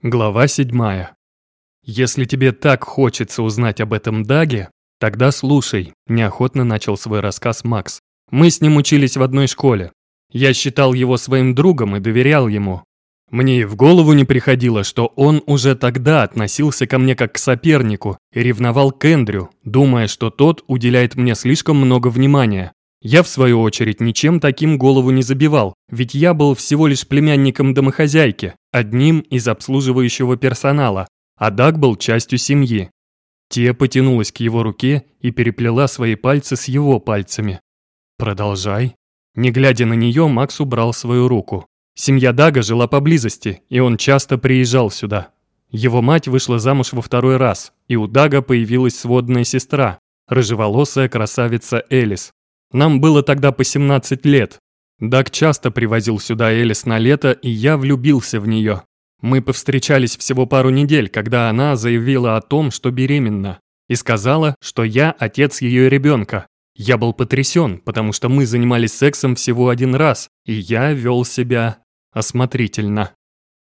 Глава 7. «Если тебе так хочется узнать об этом Даге, тогда слушай», – неохотно начал свой рассказ Макс. «Мы с ним учились в одной школе. Я считал его своим другом и доверял ему. Мне и в голову не приходило, что он уже тогда относился ко мне как к сопернику и ревновал к Эндрю, думая, что тот уделяет мне слишком много внимания. Я, в свою очередь, ничем таким голову не забивал, ведь я был всего лишь племянником домохозяйки, одним из обслуживающего персонала, а Даг был частью семьи». Тия потянулась к его руке и переплела свои пальцы с его пальцами. «Продолжай». Не глядя на нее, Макс убрал свою руку. Семья Дага жила поблизости, и он часто приезжал сюда. Его мать вышла замуж во второй раз, и у Дага появилась сводная сестра, рыжеволосая красавица Элис. Нам было тогда по 17 лет. Даг часто привозил сюда Элис на лето, и я влюбился в нее. Мы повстречались всего пару недель, когда она заявила о том, что беременна, и сказала, что я отец ее ребенка. Я был потрясен, потому что мы занимались сексом всего один раз, и я вел себя осмотрительно.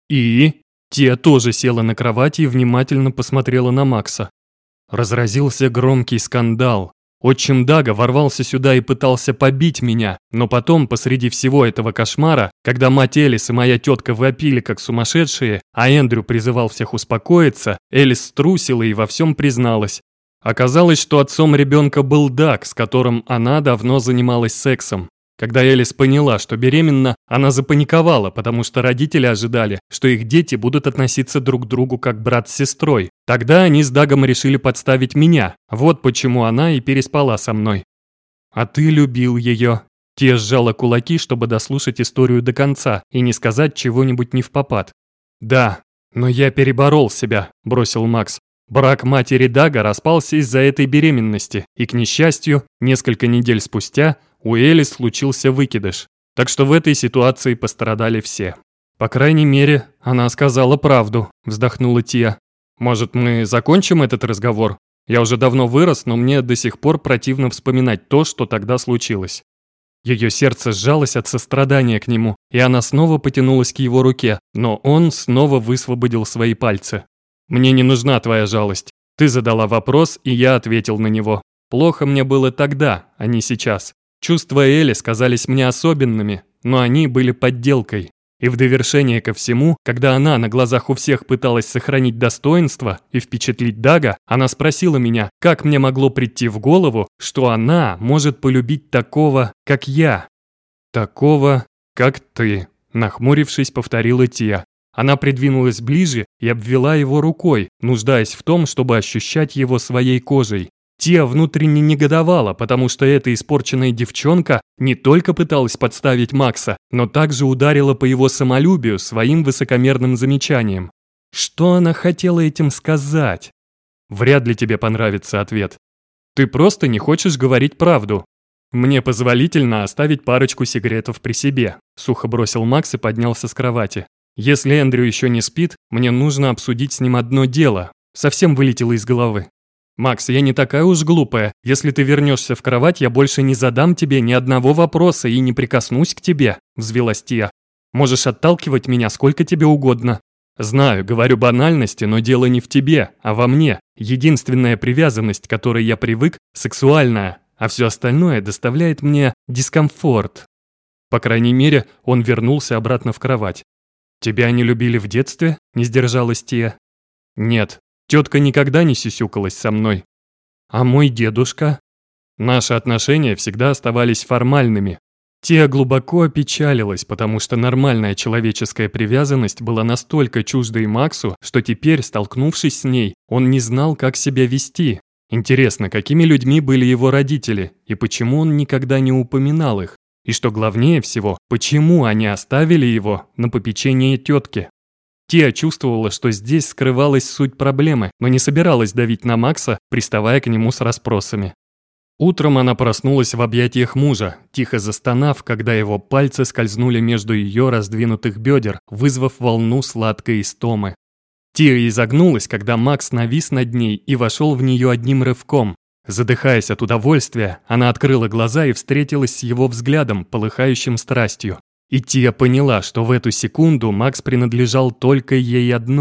И Тия тоже села на кровати и внимательно посмотрела на Макса. Разразился громкий скандал. Отчим Дага ворвался сюда и пытался побить меня, но потом, посреди всего этого кошмара, когда мать Элис и моя тетка вопили как сумасшедшие, а Эндрю призывал всех успокоиться, Элис струсила и во всем призналась. Оказалось, что отцом ребенка был Даг, с которым она давно занималась сексом. Когда Элис поняла, что беременна, она запаниковала, потому что родители ожидали, что их дети будут относиться друг к другу как брат с сестрой. Тогда они с Дагом решили подставить меня. Вот почему она и переспала со мной. «А ты любил ее». Тия сжала кулаки, чтобы дослушать историю до конца и не сказать чего-нибудь невпопад. «Да, но я переборол себя», – бросил Макс. Брак матери Дага распался из-за этой беременности, и, к несчастью, несколько недель спустя у Элис случился выкидыш. Так что в этой ситуации пострадали все. «По крайней мере, она сказала правду», – вздохнула Тия. «Может, мы закончим этот разговор? Я уже давно вырос, но мне до сих пор противно вспоминать то, что тогда случилось». Ее сердце сжалось от сострадания к нему, и она снова потянулась к его руке, но он снова высвободил свои пальцы. «Мне не нужна твоя жалость. Ты задала вопрос, и я ответил на него. Плохо мне было тогда, а не сейчас. Чувства Элис казались мне особенными, но они были подделкой. И в довершение ко всему, когда она на глазах у всех пыталась сохранить достоинство и впечатлить Дага, она спросила меня, как мне могло прийти в голову, что она может полюбить такого, как я. «Такого, как ты», – нахмурившись, повторила Тия. Она придвинулась ближе и обвела его рукой, нуждаясь в том, чтобы ощущать его своей кожей. Тия внутренне негодовала, потому что эта испорченная девчонка не только пыталась подставить Макса, но также ударила по его самолюбию своим высокомерным замечанием. Что она хотела этим сказать? Вряд ли тебе понравится ответ. Ты просто не хочешь говорить правду. Мне позволительно оставить парочку сигаретов при себе, сухо бросил Макс и поднялся с кровати. Если Эндрю еще не спит, мне нужно обсудить с ним одно дело. Совсем вылетело из головы. «Макс, я не такая уж глупая. Если ты вернешься в кровать, я больше не задам тебе ни одного вопроса и не прикоснусь к тебе», – взвилась Тия. «Можешь отталкивать меня сколько тебе угодно. Знаю, говорю банальности, но дело не в тебе, а во мне. Единственная привязанность, к которой я привык, сексуальная, а все остальное доставляет мне дискомфорт». По крайней мере, он вернулся обратно в кровать. «Тебя не любили в детстве?» – не сдержалась Тия. «Нет, тетка никогда не сюсюкалась со мной. А мой дедушка?» Наши отношения всегда оставались формальными. Тия глубоко опечалилась, потому что нормальная человеческая привязанность была настолько чуждой Максу, что теперь, столкнувшись с ней, он не знал, как себя вести. Интересно, какими людьми были его родители, и почему он никогда не упоминал их? И что главнее всего, почему они оставили его на попечение тетки? Тия чувствовала, что здесь скрывалась суть проблемы, но не собиралась давить на Макса, приставая к нему с расспросами. Утром она проснулась в объятиях мужа, тихо застонав, когда его пальцы скользнули между ее раздвинутых бедер, вызвав волну сладкой истомы. Тия изогнулась, когда Макс навис над ней и вошел в нее одним рывком. Задыхаясь от удовольствия, она открыла глаза и встретилась с его взглядом, полыхающим страстью. И Тия поняла, что в эту секунду Макс принадлежал только ей одной,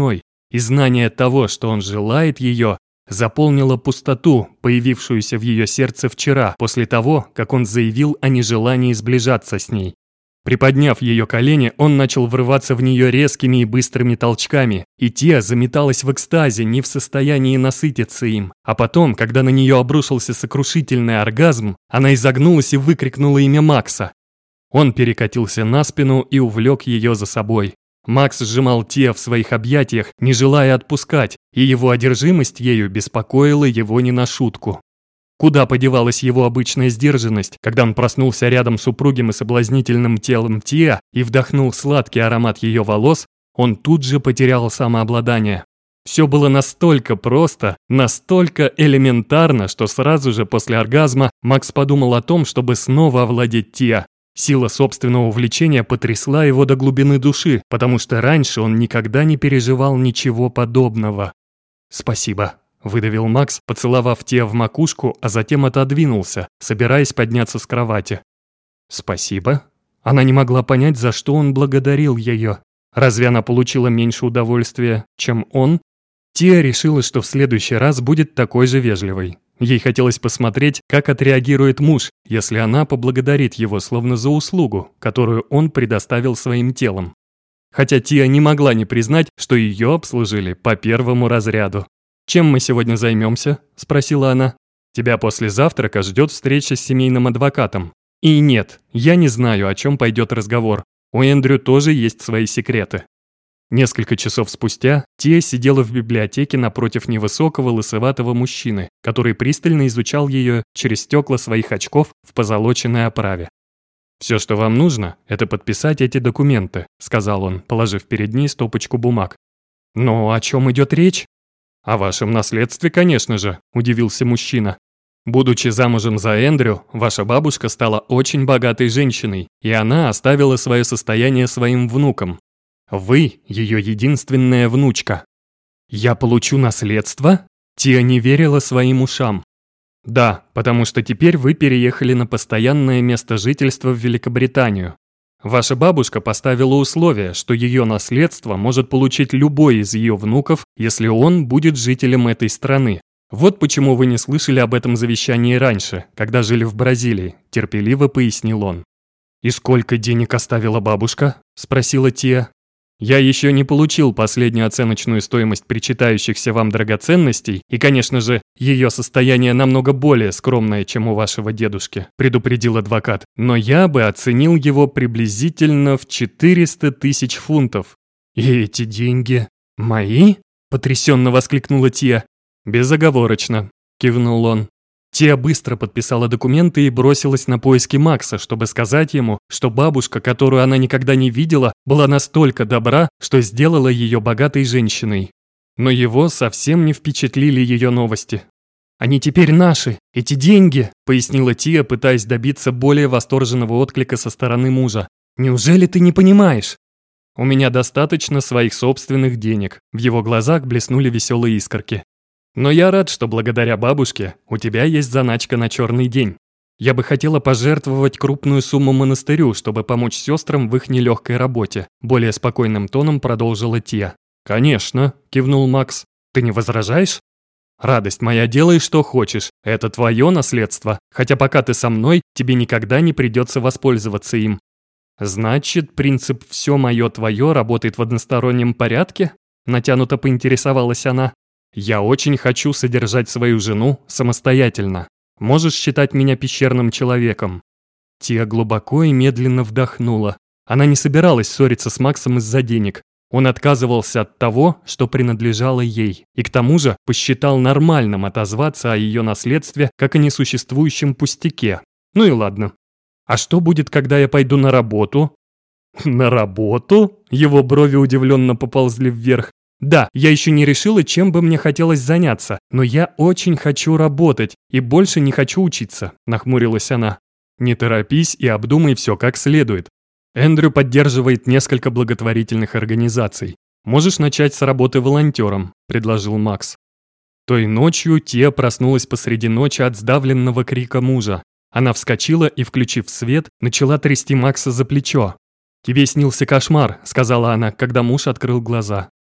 и знание того, что он желает ее, заполнило пустоту, появившуюся в ее сердце вчера, после того, как он заявил о нежелании сближаться с ней. Приподняв ее колени, он начал врываться в нее резкими и быстрыми толчками, и Тиа заметалась в экстазе, не в состоянии насытиться им. А потом, когда на нее обрушился сокрушительный оргазм, она изогнулась и выкрикнула имя Макса. Он перекатился на спину и увлек ее за собой. Макс сжимал Тиа в своих объятиях, не желая отпускать, и его одержимость ею беспокоила его не на шутку. Куда подевалась его обычная сдержанность, когда он проснулся рядом с упругим и соблазнительным телом Тиа и вдохнул сладкий аромат ее волос, он тут же потерял самообладание. Все было настолько просто, настолько элементарно, что сразу же после оргазма Макс подумал о том, чтобы снова овладеть Тиа. Сила собственного увлечения потрясла его до глубины души, потому что раньше он никогда не переживал ничего подобного. «Спасибо», – выдавил Макс, поцеловав Тиа в макушку, а затем отодвинулся, собираясь подняться с кровати. «Спасибо?» Она не могла понять, за что он благодарил ее. Разве она получила меньше удовольствия, чем он? Тиа решила, что в следующий раз будет такой же вежливой. Ей хотелось посмотреть, как отреагирует муж, если она поблагодарит его словно за услугу, которую он предоставил своим телом. Хотя Тиа не могла не признать, что ее обслужили по первому разряду. «Чем мы сегодня займемся?» – спросила она. «Тебя после завтрака ждет встреча с семейным адвокатом. И нет, я не знаю, о чем пойдет разговор. У Эндрю тоже есть свои секреты». Несколько часов спустя Тиа сидела в библиотеке напротив невысокого лысоватого мужчины, который пристально изучал ее через стекла своих очков в позолоченной оправе. «Все, что вам нужно, это подписать эти документы», – сказал он, положив перед ней стопочку бумаг. «Но о чем идет речь?» «О вашем наследстве, конечно же», – удивился мужчина. «Будучи замужем за Эндрю, ваша бабушка стала очень богатой женщиной, и она оставила свое состояние своим внукам. Вы – ее единственная внучка». «Я получу наследство?» Тиа не верила своим ушам. «Да, потому что теперь вы переехали на постоянное место жительства в Великобританию. Ваша бабушка поставила условие, что ее наследство может получить любой из ее внуков, если он будет жителем этой страны. Вот почему вы не слышали об этом завещании раньше, когда жили в Бразилии», – терпеливо пояснил он. «И сколько денег оставила бабушка?» – спросила Тиа. «Я еще не получил последнюю оценочную стоимость причитающихся вам драгоценностей, и, конечно же, ее состояние намного более скромное, чем у вашего дедушки», – предупредил адвокат. «Но я бы оценил его приблизительно в 400 тысяч фунтов». «И эти деньги мои?» – потрясенно воскликнула Тиа. «Безоговорочно», – кивнул он. Тиа быстро подписала документы и бросилась на поиски Макса, чтобы сказать ему, что бабушка, которую она никогда не видела, была настолько добра, что сделала ее богатой женщиной. Но его совсем не впечатлили ее новости. «Они теперь наши, эти деньги», – пояснила Тиа, пытаясь добиться более восторженного отклика со стороны мужа. «Неужели ты не понимаешь?» «У меня достаточно своих собственных денег», – в его глазах блеснули веселые искорки. «Но я рад, что благодаря бабушке у тебя есть заначка на черный день. Я бы хотела пожертвовать крупную сумму монастырю, чтобы помочь сестрам в их нелегкой работе», – более спокойным тоном продолжила Тиа. «Конечно», – кивнул Макс. «Ты не возражаешь?» «Радость моя, делай, что хочешь. Это твое наследство, хотя пока ты со мной, тебе никогда не придется воспользоваться им». «Значит, принцип «все мое, твое» работает в одностороннем порядке?» – натянуто поинтересовалась она. «Я очень хочу содержать свою жену самостоятельно. Можешь считать меня пещерным человеком». Тиа глубоко и медленно вдохнула. Она не собиралась ссориться с Максом из-за денег. Он отказывался от того, что принадлежало ей, и к тому же посчитал нормальным отозваться о ее наследстве как о несуществующем пустяке. Ну и ладно. «А что будет, когда я пойду на работу?» «На работу?» Его брови удивленно поползли вверх. «Да, я еще не решила, чем бы мне хотелось заняться, но я очень хочу работать и больше не хочу учиться», – нахмурилась она. «Не торопись и обдумай все как следует. Эндрю поддерживает несколько благотворительных организаций. Можешь начать с работы волонтером», – предложил Макс. Той ночью Тиа проснулась посреди ночи от сдавленного крика мужа. Она вскочила и, включив свет, начала трясти Макса за плечо. «Тебе снился кошмар», – сказала она, когда муж открыл глаза.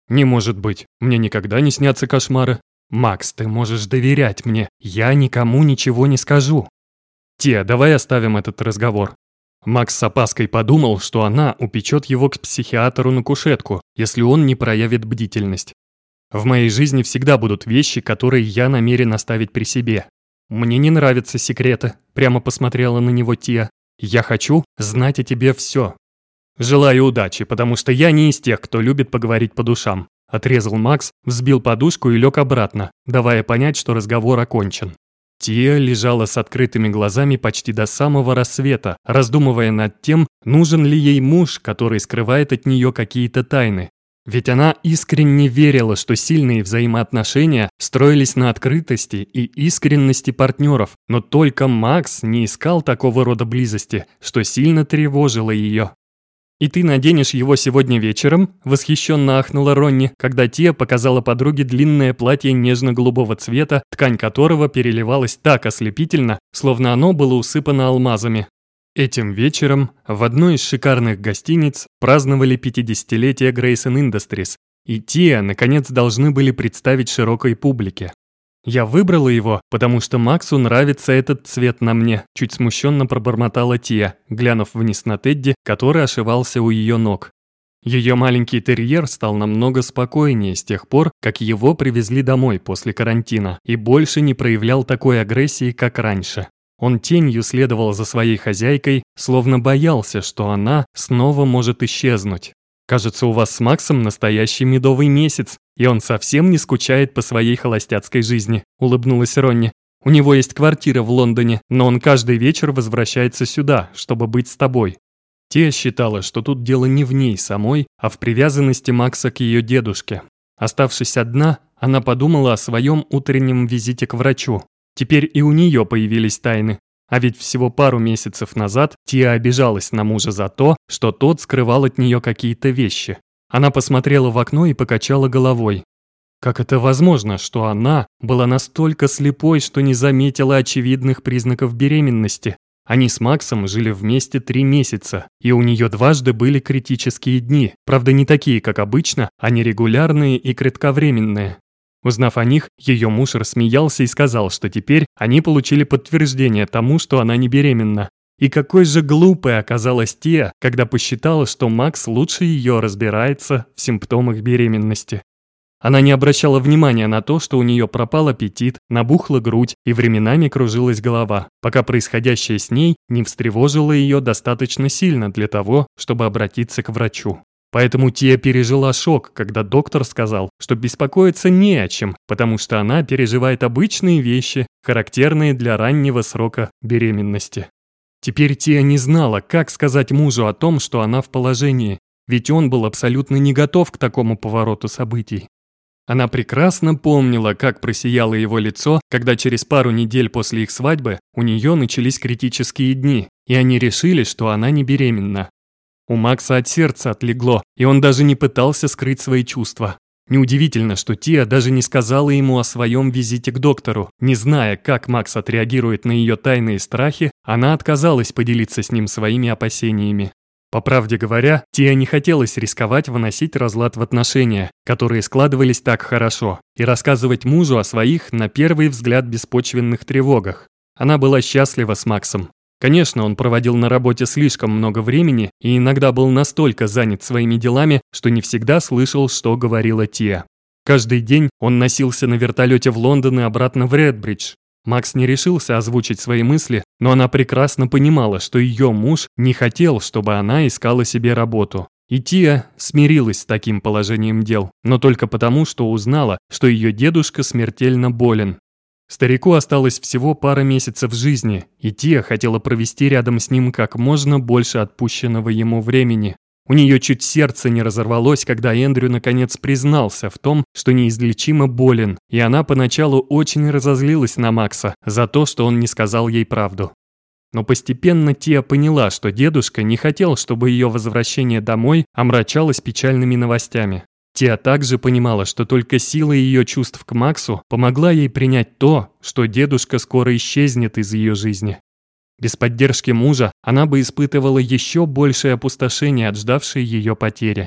«Не может быть, мне никогда не снятся кошмары». «Макс, ты можешь доверять мне, я никому ничего не скажу». «Тия, давай оставим этот разговор». Макс с опаской подумал, что она упечет его к психиатру на кушетку, если он не проявит бдительность. «В моей жизни всегда будут вещи, которые я намерен оставить при себе. Мне не нравятся секреты», – прямо посмотрела на него Тия. «Я хочу знать о тебе все». «Желаю удачи, потому что я не из тех, кто любит поговорить по душам», – отрезал Макс, взбил подушку и лег обратно, давая понять, что разговор окончен. Тия лежала с открытыми глазами почти до самого рассвета, раздумывая над тем, нужен ли ей муж, который скрывает от нее какие-то тайны. Ведь она искренне верила, что сильные взаимоотношения строились на открытости и искренности партнеров, но только Макс не искал такого рода близости, что сильно тревожило ее. «И ты наденешь его сегодня вечером?» – восхищенно ахнула Ронни, когда Тия показала подруге длинное платье нежно-голубого цвета, ткань которого переливалась так ослепительно, словно оно было усыпано алмазами. Этим вечером в одной из шикарных гостиниц праздновали 50-летие Grayson Industries, и Тия, наконец, должны были представить широкой публике. «Я выбрала его, потому что Максу нравится этот цвет на мне», чуть смущенно пробормотала Тия, глянув вниз на Тедди, который ошивался у ее ног. Ее маленький терьер стал намного спокойнее с тех пор, как его привезли домой после карантина, и больше не проявлял такой агрессии, как раньше. Он тенью следовал за своей хозяйкой, словно боялся, что она снова может исчезнуть. «Кажется, у вас с Максом настоящий медовый месяц, и он совсем не скучает по своей холостяцкой жизни», – улыбнулась Ронни. «У него есть квартира в Лондоне, но он каждый вечер возвращается сюда, чтобы быть с тобой». Тия считала, что тут дело не в ней самой, а в привязанности Макса к ее дедушке. Оставшись одна, она подумала о своем утреннем визите к врачу. Теперь и у нее появились тайны. А ведь всего пару месяцев назад Тия обижалась на мужа за то, что тот скрывал от нее какие-то вещи. Она посмотрела в окно и покачала головой. Как это возможно, что она была настолько слепой, что не заметила очевидных признаков беременности? Они с Максом жили вместе 3 месяца, и у нее дважды были критические дни, правда не такие, как обычно, а нерегулярные и кратковременные. Узнав о них, ее муж рассмеялся и сказал, что теперь они получили подтверждение тому, что она не беременна. И какой же глупой оказалась Тия, когда посчитала, что Макс лучше ее разбирается в симптомах беременности. Она не обращала внимания на то, что у нее пропал аппетит, набухла грудь и временами кружилась голова, пока происходящее с ней не встревожило ее достаточно сильно для того, чтобы обратиться к врачу. Поэтому Тия пережила шок, когда доктор сказал, что беспокоиться не о чем, потому что она переживает обычные вещи, характерные для раннего срока беременности. Теперь Тия не знала, как сказать мужу о том, что она в положении, ведь он был абсолютно не готов к такому повороту событий. Она прекрасно помнила, как просияло его лицо, когда через пару недель после их свадьбы у нее начались критические дни, и они решили, что она не беременна. У Макса от сердца отлегло, и он даже не пытался скрыть свои чувства. Неудивительно, что Тия даже не сказала ему о своем визите к доктору. Не зная, как Макс отреагирует на ее тайные страхи, она отказалась поделиться с ним своими опасениями. По правде говоря, Тия не хотелось рисковать выносить разлад в отношения, которые складывались так хорошо, и рассказывать мужу о своих, на первый взгляд, беспочвенных тревогах. Она была счастлива с Максом. Конечно, он проводил на работе слишком много времени и иногда был настолько занят своими делами, что не всегда слышал, что говорила Тия. Каждый день он носился на вертолете в Лондон и обратно в Редбридж. Макс не решился озвучить свои мысли, но она прекрасно понимала, что ее муж не хотел, чтобы она искала себе работу. И Тия смирилась с таким положением дел, но только потому, что узнала, что ее дедушка смертельно болен. Старику осталось всего пара месяцев жизни, и Тия хотела провести рядом с ним как можно больше отпущенного ему времени. У нее чуть сердце не разорвалось, когда Эндрю наконец признался в том, что неизлечимо болен, и она поначалу очень разозлилась на Макса за то, что он не сказал ей правду. Но постепенно Тия поняла, что дедушка не хотел, чтобы ее возвращение домой омрачалось печальными новостями. Тия также понимала, что только сила ее чувств к Максу помогла ей принять то, что дедушка скоро исчезнет из ее жизни. Без поддержки мужа она бы испытывала еще большее опустошение от ждавшей ее потери.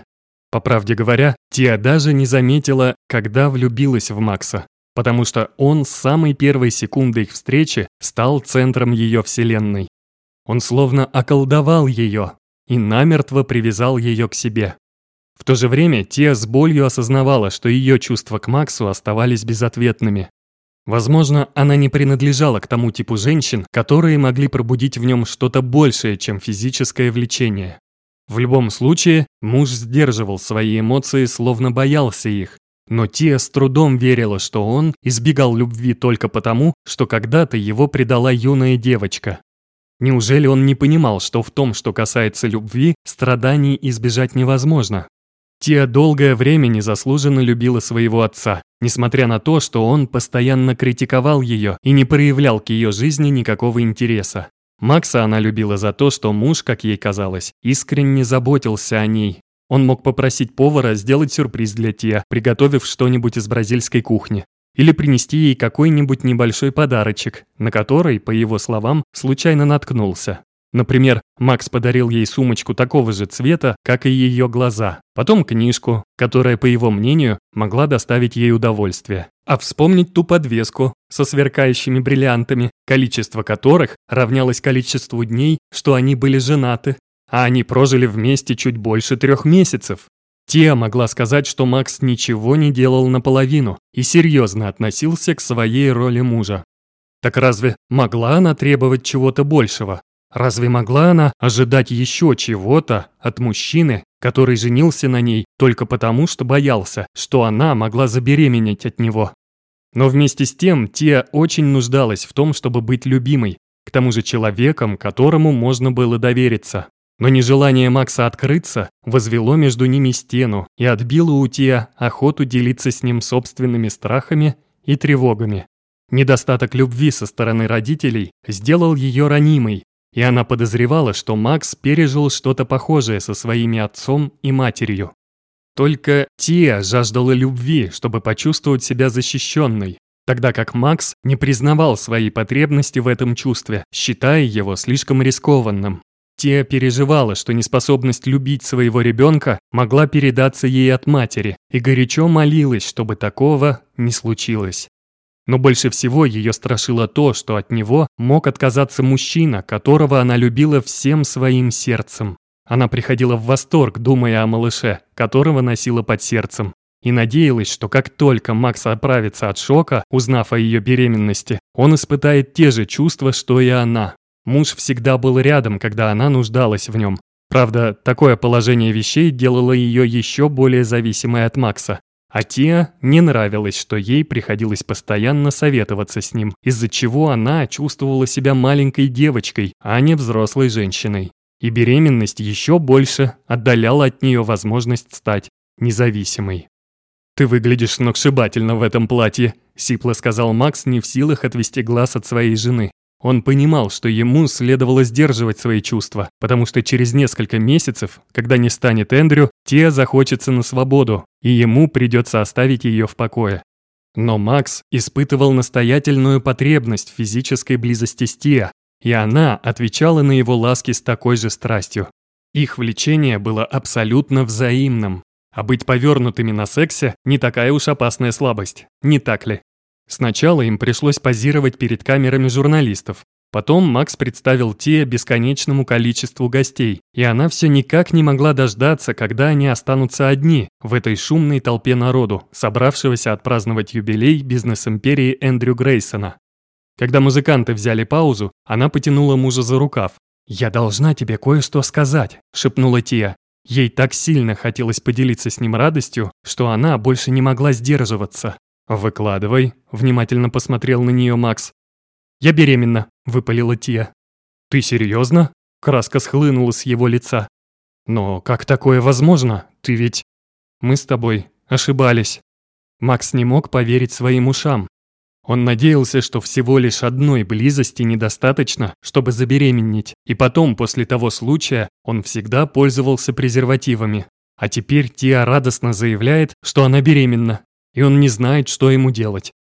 По правде говоря, Тиа даже не заметила, когда влюбилась в Макса, потому что он с самой первой секунды их встречи стал центром ее вселенной. Он словно околдовал ее и намертво привязал ее к себе. В то же время Тиа с болью осознавала, что ее чувства к Максу оставались безответными. Возможно, она не принадлежала к тому типу женщин, которые могли пробудить в нем что-то большее, чем физическое влечение. В любом случае, муж сдерживал свои эмоции, словно боялся их, но Тиа с трудом верила, что он избегал любви только потому, что когда-то его предала юная девочка. Неужели он не понимал, что в том, что касается любви, страданий избежать невозможно? Тиа долгое время незаслуженно любила своего отца, несмотря на то, что он постоянно критиковал ее и не проявлял к ее жизни никакого интереса. Макса она любила за то, что муж, как ей казалось, искренне заботился о ней. Он мог попросить повара сделать сюрприз для Тиа, приготовив что-нибудь из бразильской кухни. Или принести ей какой-нибудь небольшой подарочек, на который, по его словам, случайно наткнулся. Например, Макс подарил ей сумочку такого же цвета, как и ее глаза, потом книжку, которая, по его мнению, могла доставить ей удовольствие. А вспомнить ту подвеску со сверкающими бриллиантами, количество которых равнялось количеству дней, что они были женаты, а они прожили вместе чуть больше 3 месяцев. Тиа могла сказать, что Макс ничего не делал наполовину и серьезно относился к своей роли мужа. Так разве могла она требовать чего-то большего? Разве могла она ожидать еще чего-то от мужчины, который женился на ней только потому, что боялся, что она могла забеременеть от него? Но вместе с тем Тиа очень нуждалась в том, чтобы быть любимой, к тому же человеком, которому можно было довериться. Но нежелание Макса открыться возвело между ними стену и отбило у Тиа охоту делиться с ним собственными страхами и тревогами. Недостаток любви со стороны родителей сделал ее ранимой, и она подозревала, что Макс пережил что-то похожее со своими отцом и матерью. Только Тиа жаждала любви, чтобы почувствовать себя защищенной, тогда как Макс не признавал свои потребности в этом чувстве, считая его слишком рискованным. Тиа переживала, что неспособность любить своего ребенка могла передаться ей от матери, и горячо молилась, чтобы такого не случилось. Но больше всего ее страшило то, что от него мог отказаться мужчина, которого она любила всем своим сердцем. Она приходила в восторг, думая о малыше, которого носила под сердцем, и надеялась, что как только Макс оправится от шока, узнав о ее беременности, он испытает те же чувства, что и она. Муж всегда был рядом, когда она нуждалась в нем. Правда, такое положение вещей делало ее еще более зависимой от Макса. А Тиа не нравилось, что ей приходилось постоянно советоваться с ним, из-за чего она чувствовала себя маленькой девочкой, а не взрослой женщиной. И беременность еще больше отдаляла от нее возможность стать независимой. «Ты выглядишь сногсшибательно в этом платье», – сипло сказал Макс, не в силах отвести глаз от своей жены. Он понимал, что ему следовало сдерживать свои чувства, потому что через несколько месяцев, когда не станет Эндрю, Тиа захочется на свободу, и ему придется оставить ее в покое. Но Макс испытывал настоятельную потребность в физической близости с Тиа, и она отвечала на его ласки с такой же страстью. Их влечение было абсолютно взаимным, а быть повернутыми на сексе не такая уж опасная слабость, не так ли? Сначала им пришлось позировать перед камерами журналистов. Потом Макс представил Тиа бесконечному количеству гостей, и она все никак не могла дождаться, когда они останутся одни в этой шумной толпе народу, собравшегося отпраздновать юбилей бизнес-империи Эндрю Грейсона. Когда музыканты взяли паузу, она потянула мужа за рукав. «Я должна тебе кое-что сказать», – шепнула Тиа. Ей так сильно хотелось поделиться с ним радостью, что она больше не могла сдерживаться. «Выкладывай», – внимательно посмотрел на нее Макс. «Я беременна», – выпалила Тиа. «Ты серьезно?» – краска схлынула с его лица. «Но как такое возможно? Ты ведь...» «Мы с тобой ошибались». Макс не мог поверить своим ушам. Он надеялся, что всего лишь одной близости недостаточно, чтобы забеременеть, и потом, после того случая, он всегда пользовался презервативами. А теперь Тиа радостно заявляет, что она беременна, и он не знает, что ему делать.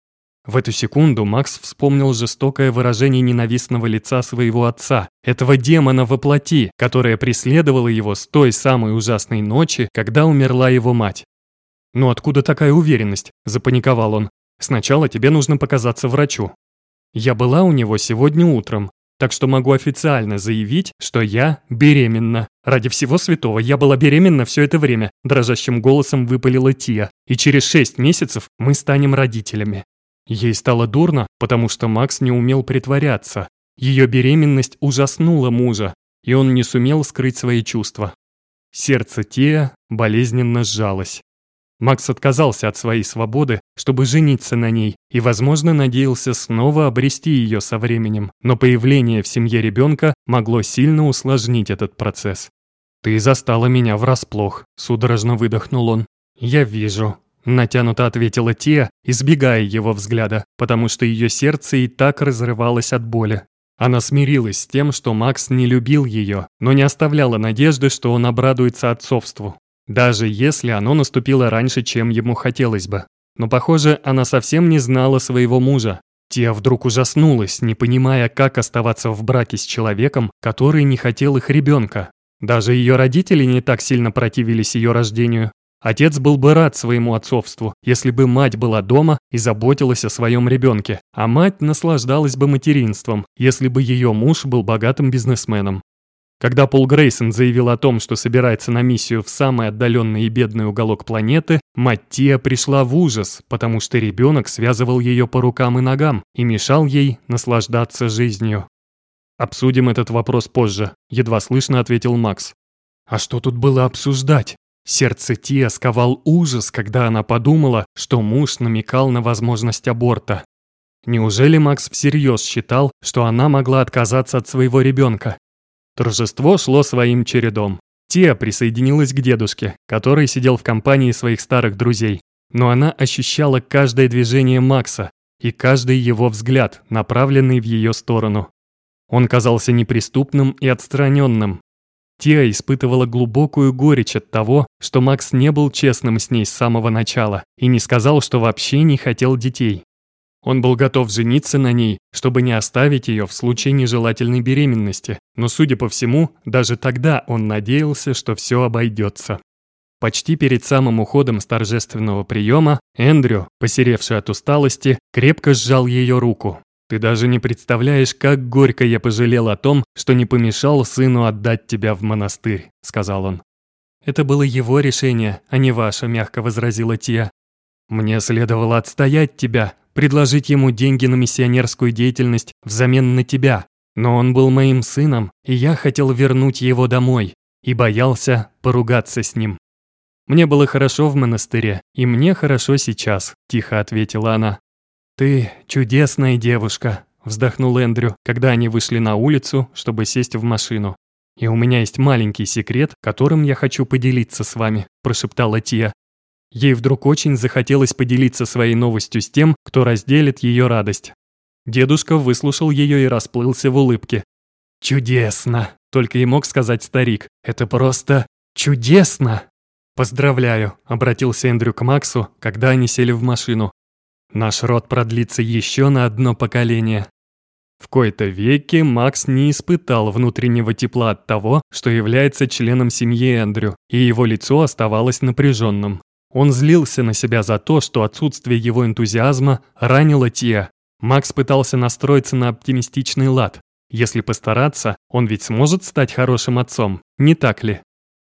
В эту секунду Макс вспомнил жестокое выражение ненавистного лица своего отца, этого демона во плоти, которое преследовало его с той самой ужасной ночи, когда умерла его мать. «Ну откуда такая уверенность?» – запаниковал он. «Сначала тебе нужно показаться врачу». «Я была у него сегодня утром, так что могу официально заявить, что я беременна. Ради всего святого, я была беременна все это время», – дрожащим голосом выпалила Тия. «И через 6 месяцев мы станем родителями». Ей стало дурно, потому что Макс не умел притворяться. Ее беременность ужаснула мужа, и он не сумел скрыть свои чувства. Сердце Тия болезненно сжалось. Макс отказался от своей свободы, чтобы жениться на ней, и, возможно, надеялся снова обрести ее со временем. Но появление в семье ребенка могло сильно усложнить этот процесс. «Ты застала меня врасплох», – судорожно выдохнул он. «Я вижу». Натянуто ответила Тия, избегая его взгляда, потому что ее сердце и так разрывалось от боли. Она смирилась с тем, что Макс не любил ее, но не оставляла надежды, что он обрадуется отцовству. Даже если оно наступило раньше, чем ему хотелось бы. Но, похоже, она совсем не знала своего мужа. Тия вдруг ужаснулась, не понимая, как оставаться в браке с человеком, который не хотел их ребенка. Даже ее родители не так сильно противились ее рождению. Отец был бы рад своему отцовству, если бы мать была дома и заботилась о своем ребенке, а мать наслаждалась бы материнством, если бы ее муж был богатым бизнесменом. Когда Пол Грейсон заявил о том, что собирается на миссию в самый отдаленный и бедный уголок планеты, мать Тия пришла в ужас, потому что ребенок связывал ее по рукам и ногам и мешал ей наслаждаться жизнью. «Обсудим этот вопрос позже», – едва слышно ответил Макс. «А что тут было обсуждать?» Сердце Тия сковал ужас, когда она подумала, что муж намекал на возможность аборта. Неужели Макс всерьез считал, что она могла отказаться от своего ребенка? Торжество шло своим чередом. Тия присоединилась к дедушке, который сидел в компании своих старых друзей. Но она ощущала каждое движение Макса и каждый его взгляд, направленный в ее сторону. Он казался неприступным и отстраненным. Тия испытывала глубокую горечь от того, что Макс не был честным с ней с самого начала и не сказал, что вообще не хотел детей. Он был готов жениться на ней, чтобы не оставить ее в случае нежелательной беременности, но, судя по всему, даже тогда он надеялся, что все обойдется. Почти перед самым уходом с торжественного приема Эндрю, посеревший от усталости, крепко сжал ее руку. «Ты даже не представляешь, как горько я пожалел о том, что не помешал сыну отдать тебя в монастырь», — сказал он. «Это было его решение, а не ваше», — мягко возразила Тия. «Мне следовало отстоять тебя, предложить ему деньги на миссионерскую деятельность взамен на тебя. Но он был моим сыном, и я хотел вернуть его домой, и боялся поругаться с ним». «Мне было хорошо в монастыре, и мне хорошо сейчас», — тихо ответила она. «Ты чудесная девушка», — вздохнул Эндрю, когда они вышли на улицу, чтобы сесть в машину. «И у меня есть маленький секрет, которым я хочу поделиться с вами», — прошептала Тия. Ей вдруг очень захотелось поделиться своей новостью с тем, кто разделит ее радость. Дедушка выслушал ее и расплылся в улыбке. «Чудесно!» — только и мог сказать старик. «Это просто чудесно!» «Поздравляю!» — обратился Эндрю к Максу, когда они сели в машину. «Наш род продлится еще на одно поколение». В кои-то веки Макс не испытал внутреннего тепла от того, что является членом семьи Эндрю, и его лицо оставалось напряженным. Он злился на себя за то, что отсутствие его энтузиазма ранило Тия. Макс пытался настроиться на оптимистичный лад. Если постараться, он ведь сможет стать хорошим отцом, не так ли?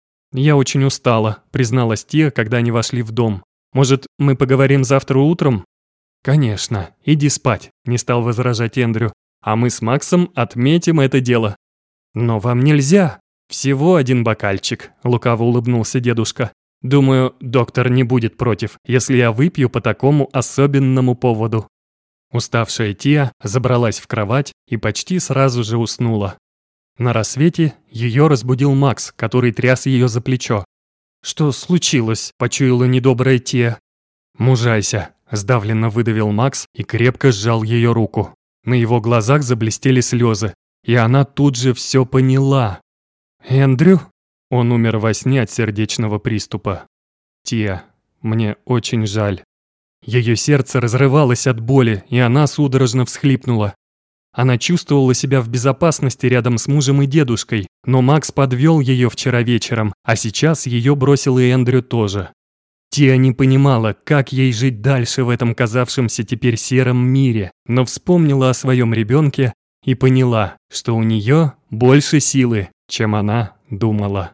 «Я очень устала», — призналась Тия, когда они вошли в дом. «Может, мы поговорим завтра утром?» «Конечно, иди спать», — не стал возражать Эндрю. «А мы с Максом отметим это дело». «Но вам нельзя. Всего один бокальчик», — лукаво улыбнулся дедушка. «Думаю, доктор не будет против, если я выпью по такому особенному поводу». Уставшая Тия забралась в кровать и почти сразу же уснула. На рассвете ее разбудил Макс, который тряс ее за плечо. «Что случилось?» – почуяла недобрая Тия. «Мужайся», – сдавленно выдавил Макс и крепко сжал ее руку. На его глазах заблестели слезы, и она тут же все поняла. «Эндрю?» Он умер во сне от сердечного приступа. «Тия, мне очень жаль». Ее сердце разрывалось от боли, и она судорожно всхлипнула. Она чувствовала себя в безопасности рядом с мужем и дедушкой, но Макс подвел ее вчера вечером, а сейчас ее бросил и Эндрю тоже. Тиа не понимала, как ей жить дальше в этом казавшемся теперь сером мире, но вспомнила о своем ребенке и поняла, что у нее больше силы, чем она думала.